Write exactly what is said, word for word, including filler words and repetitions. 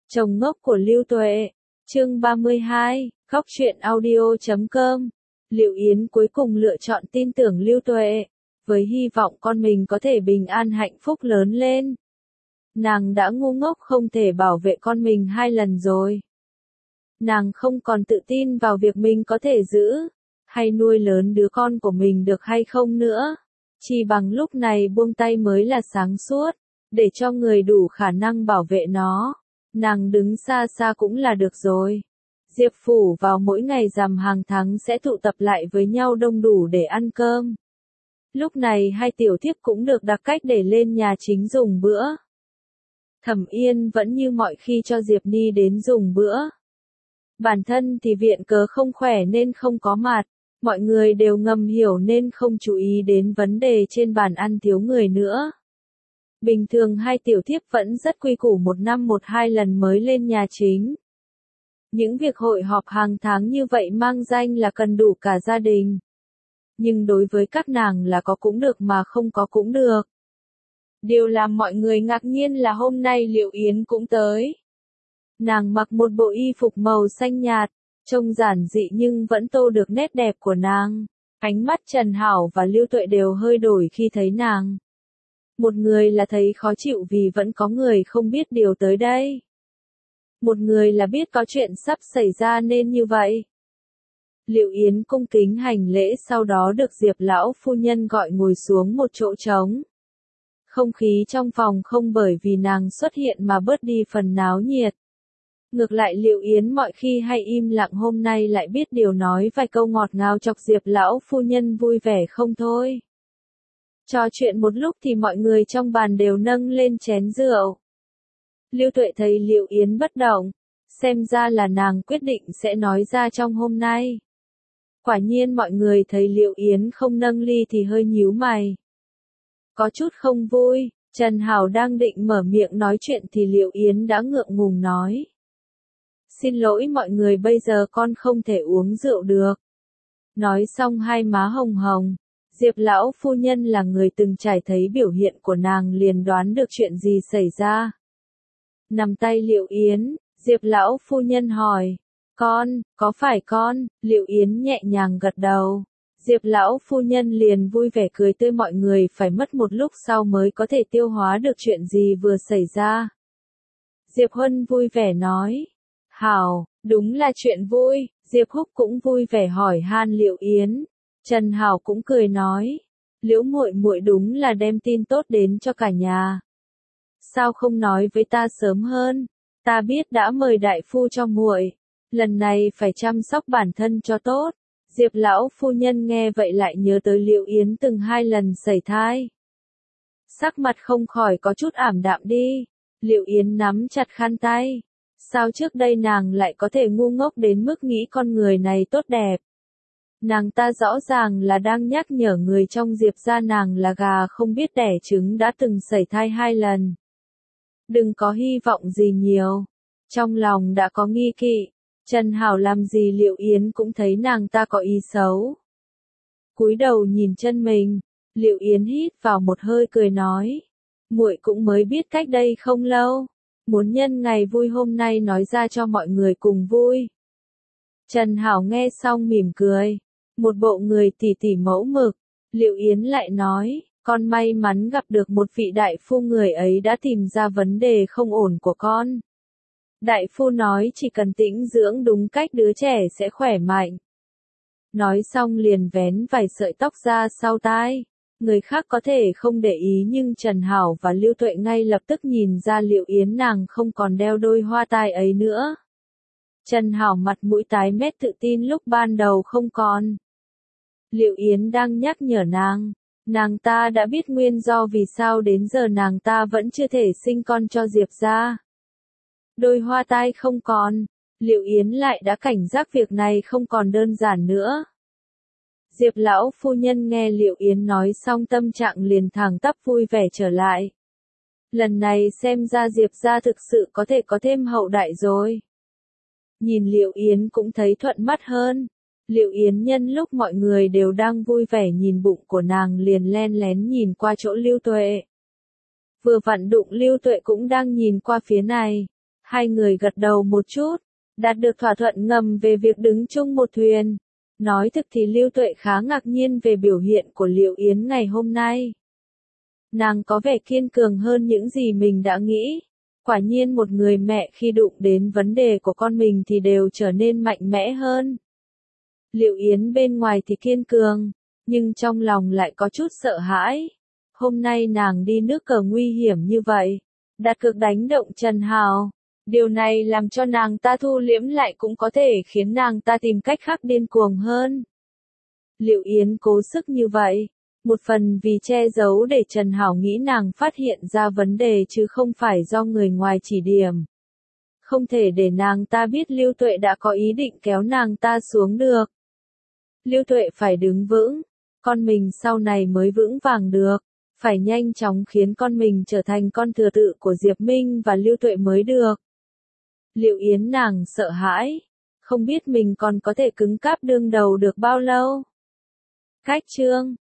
Chồng ngốc của Lưu Tuệ, chương ba mươi hai, khóc chuyện audio chấm com. Liệu Yến cuối cùng lựa chọn tin tưởng Lưu Tuệ, với hy vọng con mình có thể bình an hạnh phúc lớn lên. Nàng đã ngu ngốc không thể bảo vệ con mình hai lần rồi. Nàng không còn tự tin vào việc mình có thể giữ, hay nuôi lớn đứa con của mình được hay không nữa. Chỉ bằng lúc này buông tay mới là sáng suốt, để cho người đủ khả năng bảo vệ nó. Nàng đứng xa xa cũng là được rồi. Diệp Phủ vào mỗi ngày rằm hàng tháng sẽ tụ tập lại với nhau đông đủ để ăn cơm. Lúc này hai tiểu thiếp cũng được đặt cách để lên nhà chính dùng bữa. Thẩm Yên vẫn như mọi khi cho Diệp Ni đến dùng bữa. Bản thân thì viện cớ không khỏe nên không có mặt. Mọi người đều ngầm hiểu nên không chú ý đến vấn đề trên bàn ăn thiếu người nữa. Bình thường hai tiểu thiếp vẫn rất quy củ một năm một hai lần mới lên nhà chính. Những việc hội họp hàng tháng như vậy mang danh là cần đủ cả gia đình. Nhưng đối với các nàng là có cũng được mà không có cũng được. Điều làm mọi người ngạc nhiên là hôm nay Liệu Yến cũng tới. Nàng mặc một bộ y phục màu xanh nhạt, trông giản dị nhưng vẫn tô được nét đẹp của nàng. Ánh mắt Trần Hảo và Lưu Tuệ đều hơi đổi khi thấy nàng. Một người là thấy khó chịu vì vẫn có người không biết điều tới đây. Một người là biết có chuyện sắp xảy ra nên như vậy. Liệu Yến cung kính hành lễ sau đó được Diệp lão phu nhân gọi ngồi xuống một chỗ trống. Không khí trong phòng không bởi vì nàng xuất hiện mà bớt đi phần náo nhiệt. Ngược lại Liệu Yến mọi khi hay im lặng hôm nay lại biết điều nói vài câu ngọt ngào chọc Diệp lão phu nhân vui vẻ không thôi. Trò chuyện một lúc thì mọi người trong bàn đều nâng lên chén rượu. Lưu Tuệ thấy Liệu Yến bất động, xem ra là nàng quyết định sẽ nói ra trong hôm nay. Quả nhiên mọi người thấy Liệu Yến không nâng ly thì hơi nhíu mày. Có chút không vui, Trần Hảo đang định mở miệng nói chuyện thì Liệu Yến đã ngượng ngùng nói. Xin lỗi mọi người bây giờ con không thể uống rượu được. Nói xong hai má hồng hồng. Diệp lão phu nhân là người từng trải thấy biểu hiện của nàng liền đoán được chuyện gì xảy ra. Nắm tay Liệu Yến, Diệp lão phu nhân hỏi, con, có phải con? Liệu Yến nhẹ nhàng gật đầu. Diệp lão phu nhân liền vui vẻ cười tươi mọi người phải mất một lúc sau mới có thể tiêu hóa được chuyện gì vừa xảy ra. Diệp Huân vui vẻ nói, Hảo, đúng là chuyện vui. Diệp Húc cũng vui vẻ hỏi han Liệu Yến. Trần Hảo cũng cười nói, Liễu muội muội đúng là đem tin tốt đến cho cả nhà. Sao không nói với ta sớm hơn? Ta biết đã mời đại phu cho muội, lần này phải chăm sóc bản thân cho tốt. Diệp lão phu nhân nghe vậy lại nhớ tới Liệu Yến từng hai lần sẩy thai. Sắc mặt không khỏi có chút ảm đạm đi. Liệu Yến nắm chặt khăn tay. Sao trước đây nàng lại có thể ngu ngốc đến mức nghĩ con người này tốt đẹp? Nàng ta rõ ràng là đang nhắc nhở người trong Diệp gia nàng là gà không biết đẻ trứng đã từng sẩy thai hai lần. Đừng có hy vọng gì nhiều. Trong lòng đã có nghi kỵ. Trần Hảo làm gì Liệu Yến cũng thấy nàng ta có ý xấu. Cúi đầu nhìn chân mình, Liệu Yến hít vào một hơi cười nói. Muội cũng mới biết cách đây không lâu. Muốn nhân ngày vui hôm nay nói ra cho mọi người cùng vui. Trần Hảo nghe xong mỉm cười. Một bộ người tỉ tỉ mẫu mực. Liệu Yến lại nói, con may mắn gặp được một vị đại phu người ấy đã tìm ra vấn đề không ổn của con. Đại phu nói chỉ cần tĩnh dưỡng đúng cách đứa trẻ sẽ khỏe mạnh. Nói xong liền vén vài sợi tóc ra sau tai. Người khác có thể không để ý nhưng Trần Hảo và Lưu Tuệ ngay lập tức nhìn ra Liệu Yến nàng không còn đeo đôi hoa tai ấy nữa. Trần Hảo mặt mũi tái mét tự tin lúc ban đầu không còn. Liệu Yến đang nhắc nhở nàng, nàng ta đã biết nguyên do vì sao đến giờ nàng ta vẫn chưa thể sinh con cho Diệp gia. Đôi hoa tai không còn, Liệu Yến lại đã cảnh giác việc này không còn đơn giản nữa. Diệp lão phu nhân nghe Liệu Yến nói xong tâm trạng liền thẳng tắp vui vẻ trở lại. Lần này xem ra Diệp gia thực sự có thể có thêm hậu đại rồi. Nhìn Liệu Yến cũng thấy thuận mắt hơn. Liệu Yến nhân lúc mọi người đều đang vui vẻ nhìn bụng của nàng liền len lén nhìn qua chỗ Lưu Tuệ. Vừa vặn đụng Lưu Tuệ cũng đang nhìn qua phía này. Hai người gật đầu một chút, đạt được thỏa thuận ngầm về việc đứng chung một thuyền. Nói thực thì Lưu Tuệ khá ngạc nhiên về biểu hiện của Liệu Yến ngày hôm nay. Nàng có vẻ kiên cường hơn những gì mình đã nghĩ. Quả nhiên một người mẹ khi đụng đến vấn đề của con mình thì đều trở nên mạnh mẽ hơn. Liệu Yến bên ngoài thì kiên cường, nhưng trong lòng lại có chút sợ hãi. Hôm nay nàng đi nước cờ nguy hiểm như vậy, đặt cược đánh động Trần Hào. Điều này làm cho nàng ta thu liễm lại cũng có thể khiến nàng ta tìm cách khác điên cuồng hơn. Liệu Yến cố sức như vậy, một phần vì che giấu để Trần Hảo nghĩ nàng phát hiện ra vấn đề chứ không phải do người ngoài chỉ điểm. Không thể để nàng ta biết Lưu Tuệ đã có ý định kéo nàng ta xuống được. Lưu Tuệ phải đứng vững, con mình sau này mới vững vàng được, phải nhanh chóng khiến con mình trở thành con thừa tự của Diệp Minh và Lưu Tuệ mới được. Liệu Yến nàng sợ hãi, không biết mình còn có thể cứng cáp đương đầu được bao lâu. Cách chương